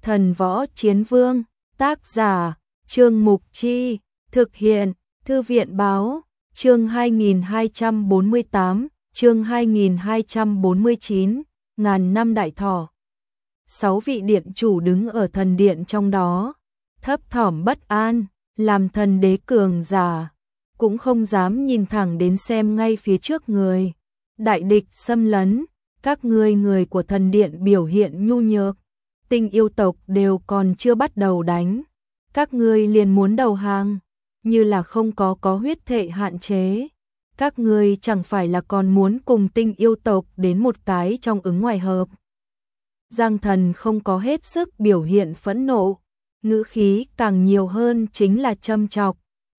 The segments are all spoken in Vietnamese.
Thần Võ Chiến Vương, tác giả, Trương Mục Chi, thực hiện, Thư viện Báo, chương 2248, chương 2249, ngàn năm đại thọ. 6 vị điện chủ đứng ở thần điện trong đó, thấp thỏm bất an, làm thần đế cường giả, cũng không dám nhìn thẳng đến xem ngay phía trước người. Đại địch xâm lấn, các người của thần điện biểu hiện nhu nhược, Tinh yêu tộc đều còn chưa bắt đầu đánh, các ngươi liền muốn đầu hàng, như là không có huyết thệ hạn chế. Các ngươi chẳng phải là còn muốn cùng Tinh yêu tộc đến một cái trong ứng ngoài hợp. Giang Thần không có hết sức biểu hiện phẫn nộ, ngữ khí càng nhiều hơn chính là châm chọc,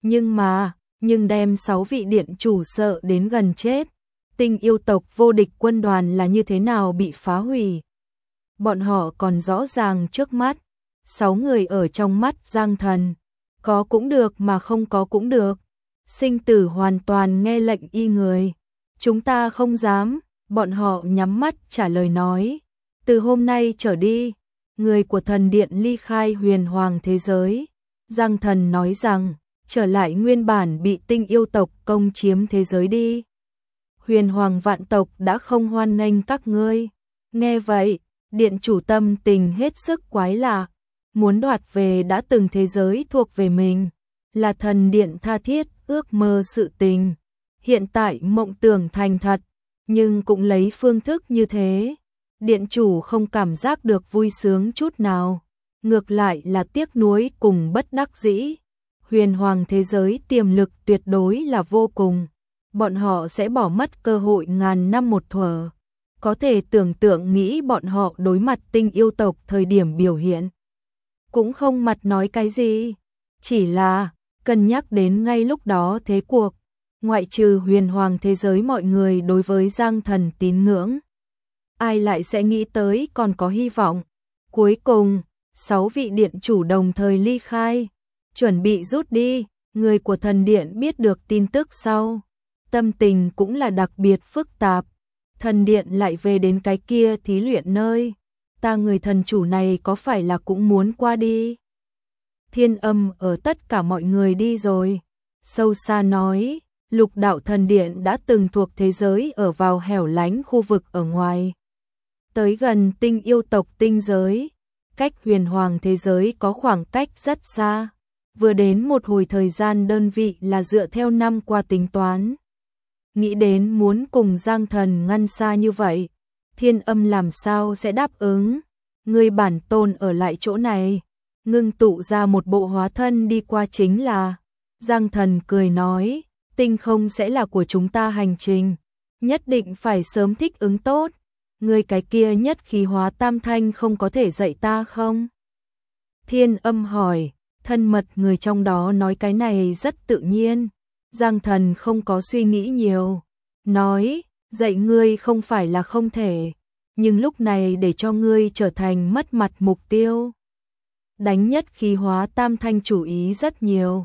nhưng đem 6 vị điện chủ sợ đến gần chết. Tinh yêu tộc vô địch quân đoàn là như thế nào bị phá hủy. Bọn họ còn rõ ràng trước mắt, 6 người ở trong mắt Giang Thần, có cũng được mà không có cũng được. Sinh tử hoàn toàn nghe lệnh y người. Chúng ta không dám, bọn họ nhắm mắt trả lời nói. Từ hôm nay trở đi, người của thần điện ly khai huyền hoàng thế giới. Giang Thần nói rằng, trở lại nguyên bản bị Tinh yêu tộc công chiếm thế giới đi. Huyền hoàng vạn tộc đã không hoan nghênh các ngươi. Nghe vậy, điện chủ tâm tình hết sức quái lạ, muốn đoạt về đã từng thế giới thuộc về mình, là thần điện tha thiết ước mơ sự tình. Hiện tại mộng tưởng thành thật, nhưng cũng lấy phương thức như thế. Điện chủ không cảm giác được vui sướng chút nào, ngược lại là tiếc nuối cùng bất đắc dĩ. Huyền hoàng thế giới tiềm lực tuyệt đối là vô cùng, bọn họ sẽ bỏ mất cơ hội ngàn năm một thuở. Có thể tưởng tượng nghĩ bọn họ đối mặt Tinh yêu tộc thời điểm biểu hiện. Cũng không mặt nói cái gì, chỉ là cân nhắc đến ngay lúc đó thế cuộc, ngoại trừ huyền hoàng thế giới mọi người đối với Giang Thần tín ngưỡng. Ai lại sẽ nghĩ tới còn có hy vọng. Cuối cùng, 6 vị điện chủ đồng thời ly khai, chuẩn bị rút đi. Người của thần điện biết được tin tức sau, tâm tình cũng là đặc biệt phức tạp. Thần điện lại về đến cái kia thí luyện nơi, ta người thần chủ này có phải là cũng muốn qua đi. Thiên Âm ở tất cả mọi người đi rồi, sâu xa nói, Lục đạo thần điện đã từng thuộc thế giới ở vào hẻo lánh khu vực ở ngoài, tới gần Tinh yêu tộc tinh giới, cách huyền hoàng thế giới có khoảng cách rất xa, vừa đến một hồi thời gian đơn vị là dựa theo năm qua tính toán. Nghĩ đến muốn cùng Giang Thần ngăn xa như vậy, Thiên Âm làm sao sẽ đáp ứng. Người bản tôn ở lại chỗ này, ngưng tụ ra một bộ hóa thân đi qua chính là. Giang Thần cười nói, tinh không sẽ là của chúng ta hành trình, nhất định phải sớm thích ứng tốt. Người cái kia nhất khí hóa tam thanh không có thể dạy ta không? Thiên Âm hỏi, thân mật người trong đó nói cái này rất tự nhiên. Giang Thần không có suy nghĩ nhiều, nói, dạy ngươi không phải là không thể, nhưng lúc này để cho ngươi trở thành mất mặt mục tiêu. Đánh nhất khí hóa tam thanh chủ ý rất nhiều.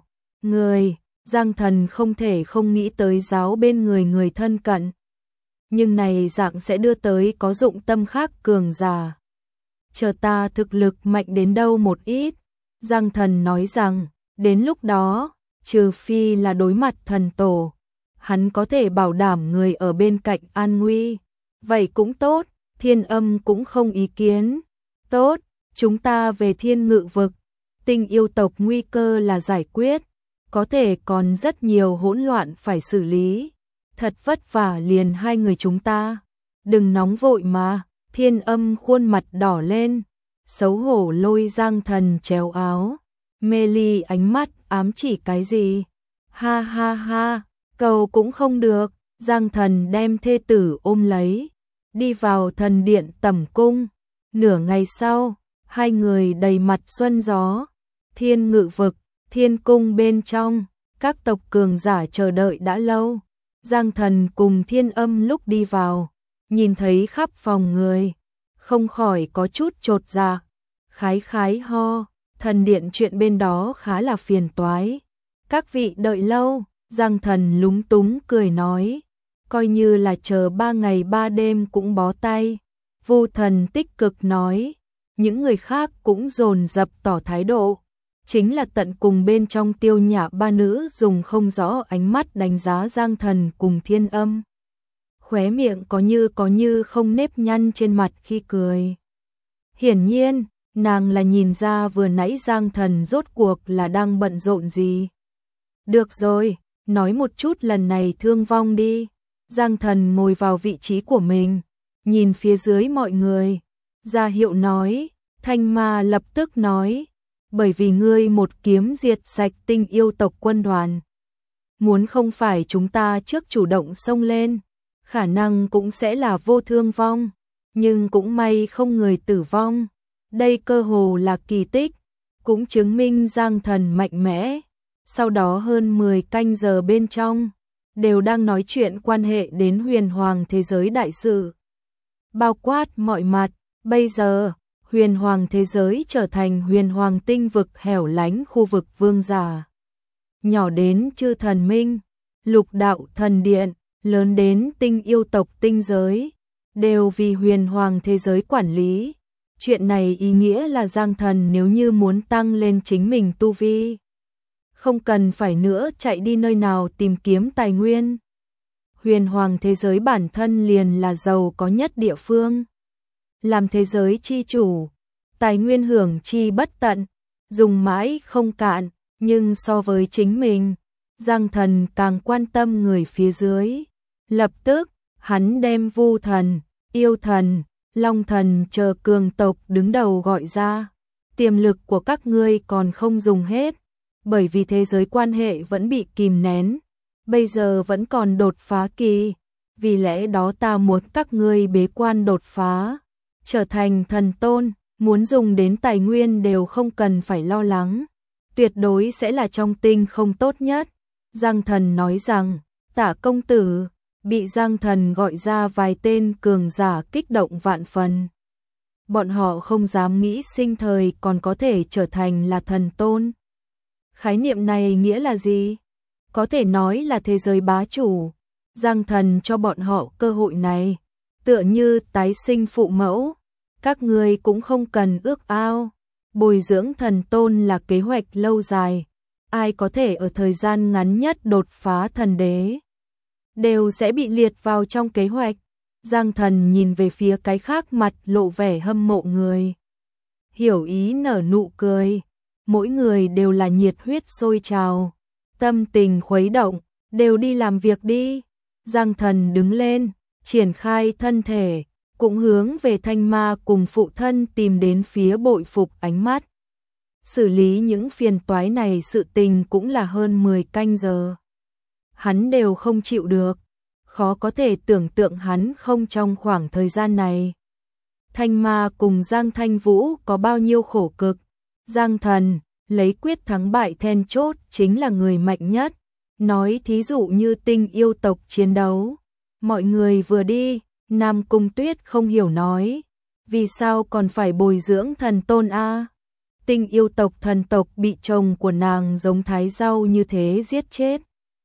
Giang Thần không thể không nghĩ tới giáo bên người thân cận. Nhưng này dạng sẽ đưa tới có dụng tâm khác cường giả. Chờ ta thực lực mạnh đến đâu một ít, Giang Thần nói rằng, đến lúc đó, trừ phi là đối mặt thần tổ, hắn có thể bảo đảm người ở bên cạnh an nguy. Vậy cũng tốt, Thiên Âm cũng không ý kiến. Tốt, chúng ta về Thiên Ngự vực. Tinh yêu tộc nguy cơ là giải quyết, có thể còn rất nhiều hỗn loạn phải xử lý. Thật vất vả liền hai người chúng ta. Đừng nóng vội mà. Thiên Âm khuôn mặt đỏ lên, xấu hổ lôi Giang Thần chéo áo. Mê ly ánh mắt ám chỉ cái gì? Ha ha ha, cầu cũng không được. Giang Thần đem thê tử ôm lấy, đi vào thần điện tẩm cung. Nửa ngày sau, hai người đầy mặt xuân gió. Thiên Ngự vực, Thiên cung bên trong, các tộc cường giả chờ đợi đã lâu. Giang Thần cùng Thiên Âm lúc đi vào, nhìn thấy khắp phòng người, không khỏi có chút chột dạ. Khái ho, thần điện chuyện bên đó khá là phiền toái. Các vị đợi lâu, Giang Thần lúng túng cười nói, coi như là chờ 3 ngày 3 đêm cũng bó tay. Vu Thần tích cực nói, những người khác cũng dồn dập tỏ thái độ. Chính là tận cùng bên trong Tiêu Nhã ba nữ dùng không rõ ánh mắt đánh giá Giang Thần cùng Thiên Âm. Khóe miệng có như không nếp nhăn trên mặt khi cười. Hiển nhiên, nàng là nhìn ra vừa nãy Giang Thần rốt cuộc là đang bận rộn gì. Được rồi, nói một chút lần này thương vong đi. Giang Thần ngồi vào vị trí của mình, nhìn phía dưới mọi người, ra hiệu nói. Thanh Ma lập tức nói, bởi vì ngươi một kiếm diệt sạch Tinh yêu tộc quân đoàn. Muốn không phải chúng ta trước chủ động xông lên, khả năng cũng sẽ là vô thương vong, nhưng cũng may không người tử vong. Đây cơ hồ là kỳ tích, cũng chứng minh Giang Thần mạnh mẽ. Sau đó hơn 10 canh giờ bên trong, đều đang nói chuyện quan hệ đến huyền hoàng thế giới đại sự. Bao quát mọi mặt, bây giờ, huyền hoàng thế giới trở thành huyền hoàng tinh vực hẻo lánh khu vực vương giả. Nhỏ đến chư thần minh, lục đạo thần điện, lớn đến tinh yêu tộc tinh giới, đều vì huyền hoàng thế giới quản lý. Chuyện này ý nghĩa là Giang Thần nếu như muốn tăng lên chính mình tu vi, không cần phải nữa chạy đi nơi nào tìm kiếm tài nguyên. Huyền hoàng thế giới bản thân liền là giàu có nhất địa phương. Làm thế giới chi chủ, tài nguyên hưởng chi bất tận, dùng mãi không cạn, nhưng so với chính mình, Giang Thần càng quan tâm người phía dưới. Lập tức, hắn đem Vu Thần, Yêu Thần, Long Thần chờ cường tộc đứng đầu gọi ra. Tiềm lực của các ngươi còn không dùng hết, bởi vì thế giới quan hệ vẫn bị kìm nén, bây giờ vẫn còn đột phá kỳ, vì lẽ đó ta muốn các ngươi bế quan đột phá, trở thành thần tôn, muốn dùng đến tài nguyên đều không cần phải lo lắng, tuyệt đối sẽ là trong tinh không tốt nhất. Giang Thần nói rằng, Tả công tử, bị Giang Thần gọi ra vài tên cường giả kích động vạn phần. Bọn họ không dám nghĩ sinh thời còn có thể trở thành là thần tôn. Khái niệm này nghĩa là gì? Có thể nói là thế giới bá chủ. Giang Thần cho bọn họ cơ hội này, tựa như tái sinh phụ mẫu. Các ngươi cũng không cần ước ao. Bồi dưỡng thần tôn là kế hoạch lâu dài. Ai có thể ở thời gian ngắn nhất đột phá thần đế, đều sẽ bị liệt vào trong kế hoạch. Giang Thần nhìn về phía cái khác mặt lộ vẻ hâm mộ người. Hiểu ý nở nụ cười. Mỗi người đều là nhiệt huyết sôi trào, tâm tình khuấy động, đều đi làm việc đi. Giang Thần đứng lên, triển khai thân thể, cũng hướng về Thanh Ma cùng phụ thân tìm đến phía bội phục ánh mắt. Xử lý những phiền toái này sự tình cũng là hơn 10 canh giờ. Hắn đều không chịu được, khó có thể tưởng tượng hắn không trong khoảng thời gian này. Thanh Ma cùng Giang Thanh Vũ có bao nhiêu khổ cực. Giang Thần, lấy quyết thắng bại then chốt chính là người mạnh nhất. Nói thí dụ như Tinh yêu tộc chiến đấu. Mọi người vừa đi, Nam Cung Tuyết không hiểu nói. Vì sao còn phải bồi dưỡng thần tôn a? Tinh yêu tộc thần tộc bị chồng của nàng giống thái rau như thế giết chết.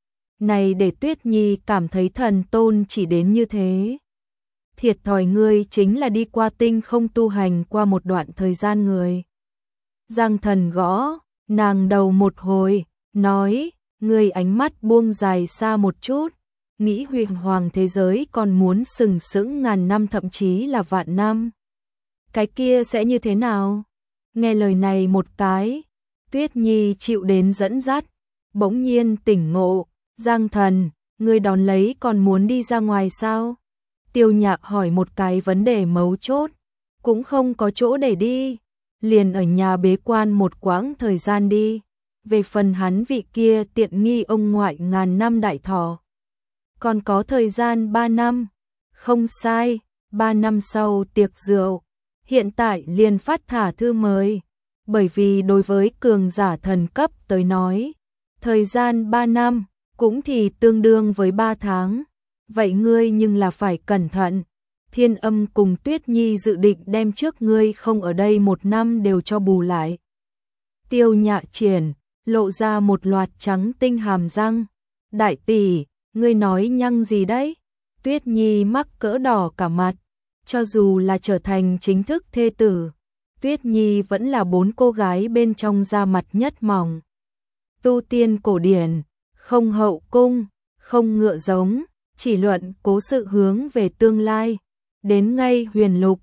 Này để Tuyết Nhi cảm thấy thần tôn chỉ đến như thế. Thiệt thòi ngươi chính là đi qua tinh không tu hành qua một đoạn thời gian người. Giang Thần gõ nàng đầu một hồi, nói, ngươi ánh mắt buông dài xa một chút, nghĩ huyền hoàng thế giới còn muốn sừng sững ngàn năm thậm chí là vạn năm. Cái kia sẽ như thế nào? Nghe lời này một cái, Tuyết Nhi chịu đến dẫn dắt, bỗng nhiên tỉnh ngộ. Giang Thần, ngươi đón lấy còn muốn đi ra ngoài sao? Tiêu Nhạc hỏi một cái vấn đề mấu chốt, cũng không có chỗ để đi, liền ở nhà bế quan một quãng thời gian đi. Về phần hắn vị kia tiện nghi ông ngoại ngàn năm đại thọ, còn có thời gian 3 năm. Không sai, 3 năm sau tiệc rượu, hiện tại liền phát thả thư mời, bởi vì đối với cường giả thần cấp tới nói, thời gian 3 năm cũng thì tương đương với 3 tháng. Vậy ngươi nhưng là phải cẩn thận. Thiên Âm cùng Tuyết Nhi dự định đem trước ngươi không ở đây 1 năm đều cho bù lại. Tiêu Nhạ triển, lộ ra một loạt trắng tinh hàm răng. Đại tỷ, ngươi nói nhăng gì đấy? Tuyết Nhi mắc cỡ đỏ cả mặt. Cho dù là trở thành chính thức thê tử, Tuyết Nhi vẫn là 4 cô gái bên trong da mặt nhất mỏng. Tu tiên cổ điển, không hậu cung, không ngựa giống, chỉ luận cố sự hướng về tương lai. Đến ngay huyền lục,